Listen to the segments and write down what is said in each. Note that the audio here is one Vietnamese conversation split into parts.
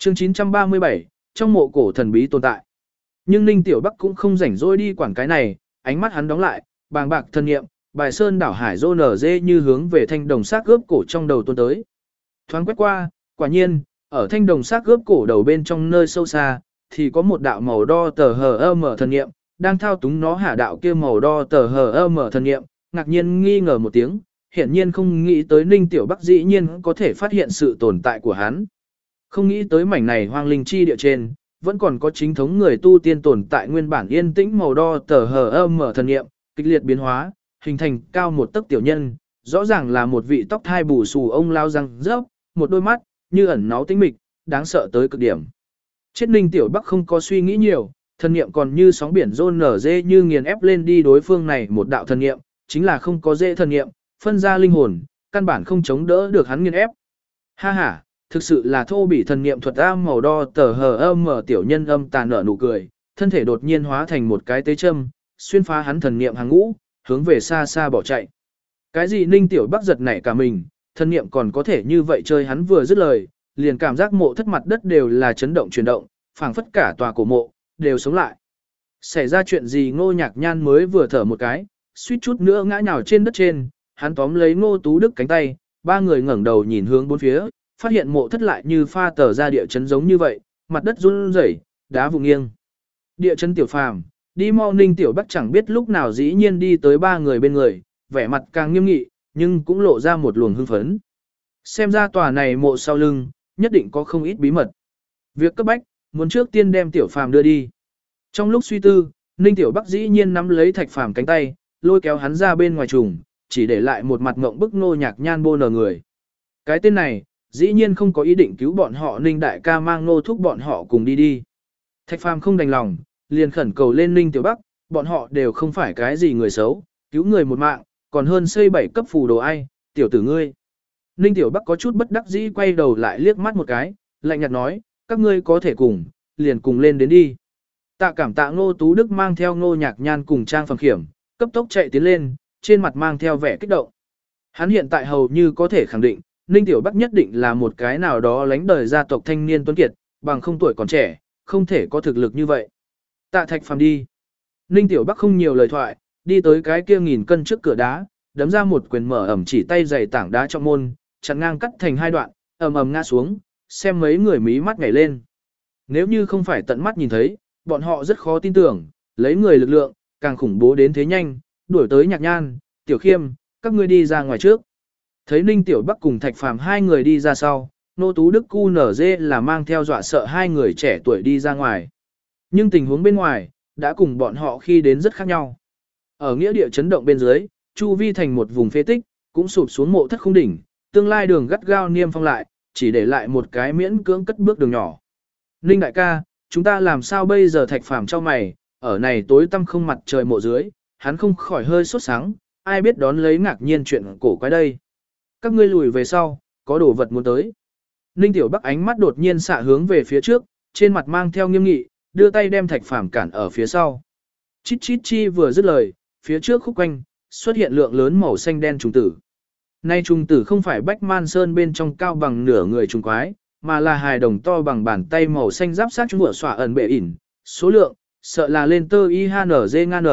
Chương 937, trong mộ cổ thần bí tồn tại. Nhưng Ninh Tiểu Bắc cũng không rảnh rỗi đi quản cái này, ánh mắt hắn đóng lại, bàng bạc thân nghiệm, bài sơn đảo hải rô nở dê như hướng về thanh đồng xác gớp cổ trong đầu tuôn tới. Thoáng quét qua, quả nhiên, ở thanh đồng xác gớp cổ đầu bên trong nơi sâu xa, thì có một đạo màu đo tờ hờ mở thần nghiệm, đang thao túng nó hạ đạo kia màu đo tờ hờ mở thần nghiệm, ngạc nhiên nghi ngờ một tiếng, hiển nhiên không nghĩ tới Ninh Tiểu Bắc dĩ nhiên có thể phát hiện sự tồn tại của hắn. Không nghĩ tới mảnh này hoang linh chi địa trên, vẫn còn có chính thống người tu tiên tồn tại nguyên bản yên tĩnh màu đo tờ hờ mở thần nghiệm, kịch liệt biến hóa, hình thành cao một tấc tiểu nhân, rõ ràng là một vị tóc thai bù xù ông lao răng rớp, một đôi mắt, như ẩn náu tĩnh mịch, đáng sợ tới cực điểm. Chết Ninh Tiểu Bắc không có suy nghĩ nhiều, thần niệm còn như sóng biển rôn nở dê như nghiền ép lên đi đối phương này một đạo thần niệm, chính là không có dễ thần niệm, phân ra linh hồn, căn bản không chống đỡ được hắn nghiền ép. Ha ha, thực sự là thô bỉ thần niệm thuật am màu đo tờ hờ mở tiểu nhân âm tàn nở nụ cười, thân thể đột nhiên hóa thành một cái tế châm, xuyên phá hắn thần niệm hàng ngũ, hướng về xa xa bỏ chạy. Cái gì Ninh Tiểu Bắc giật nảy cả mình, thần niệm còn có thể như vậy chơi, hắn vừa dứt lời, liền cảm giác mộ thất mặt đất đều là chấn động chuyển động, phảng phất cả tòa cổ mộ đều sống lại. Xảy ra chuyện gì? Ngô Nhạc Nhan mới vừa thở một cái, suýt chút nữa ngã nhào trên đất trên, hắn tóm lấy Ngô Tú Đức cánh tay, ba người ngẩng đầu nhìn hướng bốn phía, phát hiện mộ thất lại như pha tờ ra địa chấn giống như vậy, mặt đất run rẩy, đá vụn nghiêng. Địa chấn Tiểu Phàm, đi mau. Ninh Tiểu Bắc chẳng biết lúc nào dĩ nhiên đi tới ba người bên người, vẻ mặt càng nghiêm nghị, nhưng cũng lộ ra một luồng hưng phấn. Xem ra tòa này mộ sau lưng, nhất định có không ít bí mật. Việc cấp bách, muốn trước tiên đem Tiểu Phàm đưa đi. Trong lúc suy tư, Ninh Tiểu Bắc dĩ nhiên nắm lấy Thạch Phàm cánh tay, lôi kéo hắn ra bên ngoài trùng, chỉ để lại một mặt ngộng bức Ngô Nhạc Nhan bô nở người. Cái tên này, dĩ nhiên không có ý định cứu bọn họ. Ninh đại ca mang Ngô thúc bọn họ cùng đi đi. Thạch Phàm không đành lòng, liền khẩn cầu lên Ninh Tiểu Bắc, bọn họ đều không phải cái gì người xấu, cứu người một mạng, còn hơn xây 7 cấp phù đồ ai, tiểu tử ngươi. Ninh Tiểu Bắc có chút bất đắc dĩ quay đầu lại liếc mắt một cái, lạnh nhạt nói, các ngươi có thể cùng, liền cùng lên đến đi. Tạ cảm tạ. Ngô Tú Đức mang theo Ngô Nhạc Nhan cùng Trang Phẩm Khiểm, cấp tốc chạy tiến lên, trên mặt mang theo vẻ kích động. Hắn hiện tại hầu như có thể khẳng định, Ninh Tiểu Bắc nhất định là một cái nào đó lánh đời gia tộc thanh niên tuấn kiệt, bằng không tuổi còn trẻ, không thể có thực lực như vậy. Tạ Thạch Phàm đi. Ninh Tiểu Bắc không nhiều lời thoại, đi tới cái kia 1000 cân trước cửa đá, đấm ra một quyền mở ẩm chỉ tay dày tảng đá trong môn, chặn ngang cắt thành hai đoạn, ầm ầm ngã xuống, xem mấy người mí mắt nhảy lên. Nếu như không phải tận mắt nhìn thấy, bọn họ rất khó tin tưởng, lấy người lực lượng, càng khủng bố đến thế nhanh, đuổi tới Nhạc Nhan, Tiểu Khiêm, các ngươi đi ra ngoài trước. Thấy Ninh Tiểu Bắc cùng Thạch Phàm hai người đi ra sau, Nô Tú Đức cu nở dê là mang theo dọa sợ hai người trẻ tuổi đi ra ngoài. Nhưng tình huống bên ngoài, đã cùng bọn họ khi đến rất khác nhau. Ở nghĩa địa chấn động bên dưới, chu vi thành một vùng phế tích, cũng sụp xuống mộ thất không đỉnh, tương lai đường gắt gao niêm phong lại, chỉ để lại một cái miễn cưỡng cất bước đường nhỏ. Ninh đại ca, chúng ta làm sao bây giờ? Thạch Phàm cho mày, ở này tối tăm không mặt trời mộ dưới, hắn không khỏi hơi sốt sáng, ai biết đón lấy ngạc nhiên chuyện cổ quái đây. Các ngươi lùi về sau, có đồ vật muốn tới. Ninh Tiểu Bắc ánh mắt đột nhiên xạ hướng về phía trước, trên mặt mang theo nghiêm nghị, đưa tay đem Thạch Phàm cản ở phía sau. Chít chít chi vừa dứt lời, phía trước khúc quanh, xuất hiện lượng lớn màu xanh đen trùng tử. Nay trùng tử không phải Bách Man Sơn bên trong cao bằng nửa người trùng quái, mà là hài đồng to bằng bàn tay màu xanh giáp sát chúng vừa xỏa ẩn bệ ỉn. Số lượng, sợ là lên tơ y HNZ ngan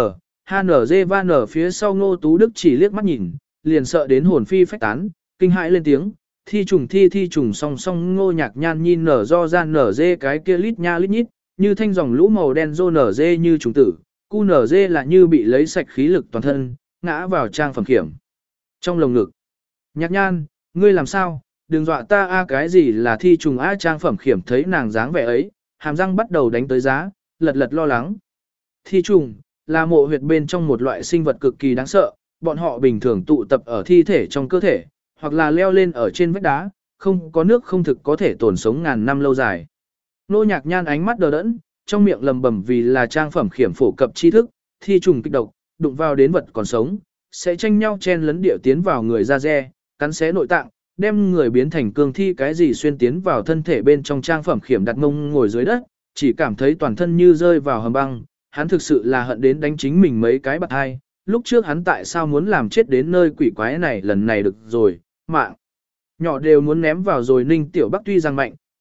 HNZ van ở phía sau. Ngô Tú Đức chỉ liếc mắt nhìn, liền sợ đến hồn phi phách tán, kinh hãi lên tiếng, thi trùng song song. Ngô Nhạc Nhan nhìn nở do gian nở dê cái kia lít nha lít nhít, như thanh dòng lũ màu đen rô nở dê như trùng tử, cu nở dê là như bị lấy sạch khí lực toàn thân, ngã vào Trang Phẩm Khiểm trong lồng ngực. Nhạc Nhan, ngươi làm sao? Đừng dọa ta a. Cái gì là thi trùng a? Trang Phẩm Khiểm thấy nàng dáng vẻ ấy, hàm răng bắt đầu đánh tới giá, lật lật lo lắng. Thi trùng là mộ huyệt bên trong một loại sinh vật cực kỳ đáng sợ, bọn họ bình thường tụ tập ở thi thể trong cơ thể, hoặc là leo lên ở trên vách đá, không có nước không thực có thể tồn sống ngàn năm lâu dài. Nô Nhạc Nhan ánh mắt đờ đẫn, trong miệng lầm bầm vì là Trang Phẩm Khiểm phổ cập tri thức, thi trùng kịch độc, đụng vào đến vật còn sống, sẽ tranh nhau chen lấn địa tiến vào người da re, cắn xé nội tạng, đem người biến thành cương thi. Cái gì xuyên tiến vào thân thể bên trong? Trang Phẩm Khiểm đặt mông ngồi dưới đất, chỉ cảm thấy toàn thân như rơi vào hầm băng, hắn thực sự là hận đến đánh chính mình mấy cái bạt hai. Lúc trước hắn tại sao muốn làm chết đến nơi quỷ quái này? Lần này được rồi, mạng nhỏ đều muốn ném vào rồi. Ninh Tiểu Bắc tuy rằng mạnh,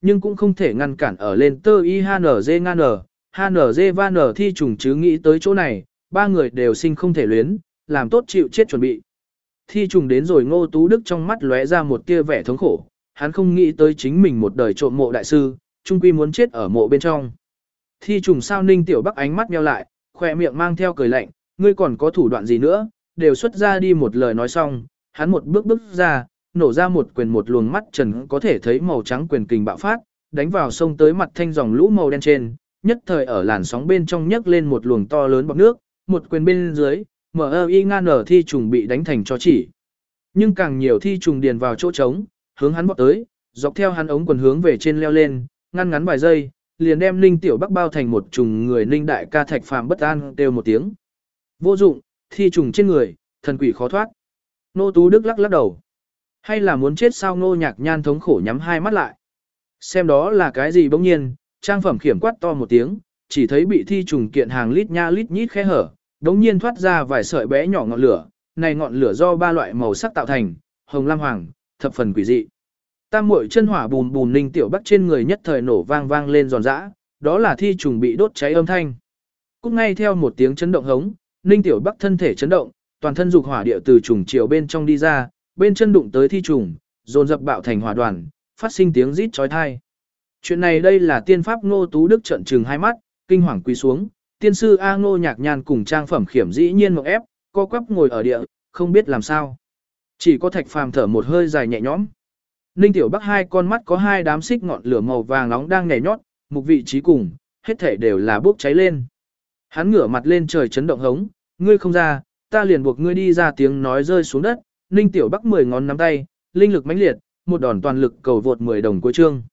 nhưng cũng không thể ngăn cản ở lên tơ IHNZ ngan HNZ van thi trùng chứ nghĩ tới chỗ này, ba người đều sinh không thể luyến, làm tốt chịu chết chuẩn bị. Thi trùng đến rồi Ngô Tú Đức trong mắt lóe ra một tia vẻ thống khổ, hắn không nghĩ tới chính mình một đời trộm mộ đại sư, trung quy muốn chết ở mộ bên trong. Thi trùng sao Ninh Tiểu Bắc ánh mắt nheo lại, khỏe miệng mang theo cười lạnh, ngươi còn có thủ đoạn gì nữa, đều xuất ra đi một lời nói xong, hắn một bước bước ra, nổ ra một quyền một luồng mắt trần có thể thấy màu trắng quyền kình bạo phát, đánh vào sông tới mặt thanh dòng lũ màu đen trên, nhất thời ở làn sóng bên trong nhấc lên một luồng to lớn bọt nước, một quyền bên dưới, MI ngan ở thi trùng bị đánh thành cho chỉ. Nhưng càng nhiều thi trùng điền vào chỗ trống, hướng hắn bọt tới, dọc theo hắn ống quần hướng về trên leo lên, ngăn ngắn vài giây, liền đem Ninh Tiểu Bắc bao thành một trùng người Ninh đại ca Thạch Phàm bất an kêu một tiếng. Vô dụng, thi trùng trên người, thần quỷ khó thoát. Nô Tú Đức lắc lắc đầu. Hay là muốn chết sao? Nô Nhạc Nhan thống khổ nhắm hai mắt lại. Xem đó là cái gì bỗng nhiên, trang phẩm khiểm quát to một tiếng, chỉ thấy bị thi trùng kiện hàng lít nha lít nhít khe hở, đống nhiên thoát ra vài sợi bé nhỏ ngọn lửa, này ngọn lửa do ba loại màu sắc tạo thành, hồng lam hoàng, thập phần quỷ dị. Tam muội chân hỏa bùn bùn Ninh Tiểu Bắc trên người nhất thời nổ vang vang lên giòn giã, đó là thi trùng bị đốt cháy âm thanh. Cũng ngay theo một tiếng chấn động hống, Ninh Tiểu Bắc thân thể chấn động, toàn thân dục hỏa địa từ trùng chiều bên trong đi ra, bên chân đụng tới thi trùng, dồn dập bạo thành hỏa đoàn, phát sinh tiếng rít chói tai. Chuyện này đây là tiên pháp. Ngô Tú Đức trợn trừng hai mắt, kinh hoàng quỳ xuống, tiên sư A Ngô Nhạc Nhan cùng trang phẩm khiểm dĩ nhiên mộng ép, co quắp ngồi ở địa, không biết làm sao. Chỉ có Thạch Phàm thở một hơi dài nhẹ nhõm. Ninh Tiểu Bắc hai con mắt có hai đám xích ngọn lửa màu vàng nóng đang nhảy nhót, mục vị trí cùng, hết thể đều là bốc cháy lên. Hắn ngửa mặt lên trời chấn động hống, ngươi không ra, ta liền buộc ngươi đi ra. Tiếng nói rơi xuống đất, Ninh Tiểu Bắc 10 ngón nắm tay, linh lực mãnh liệt, một đòn toàn lực cầu vượt 10 đồng cuối chương.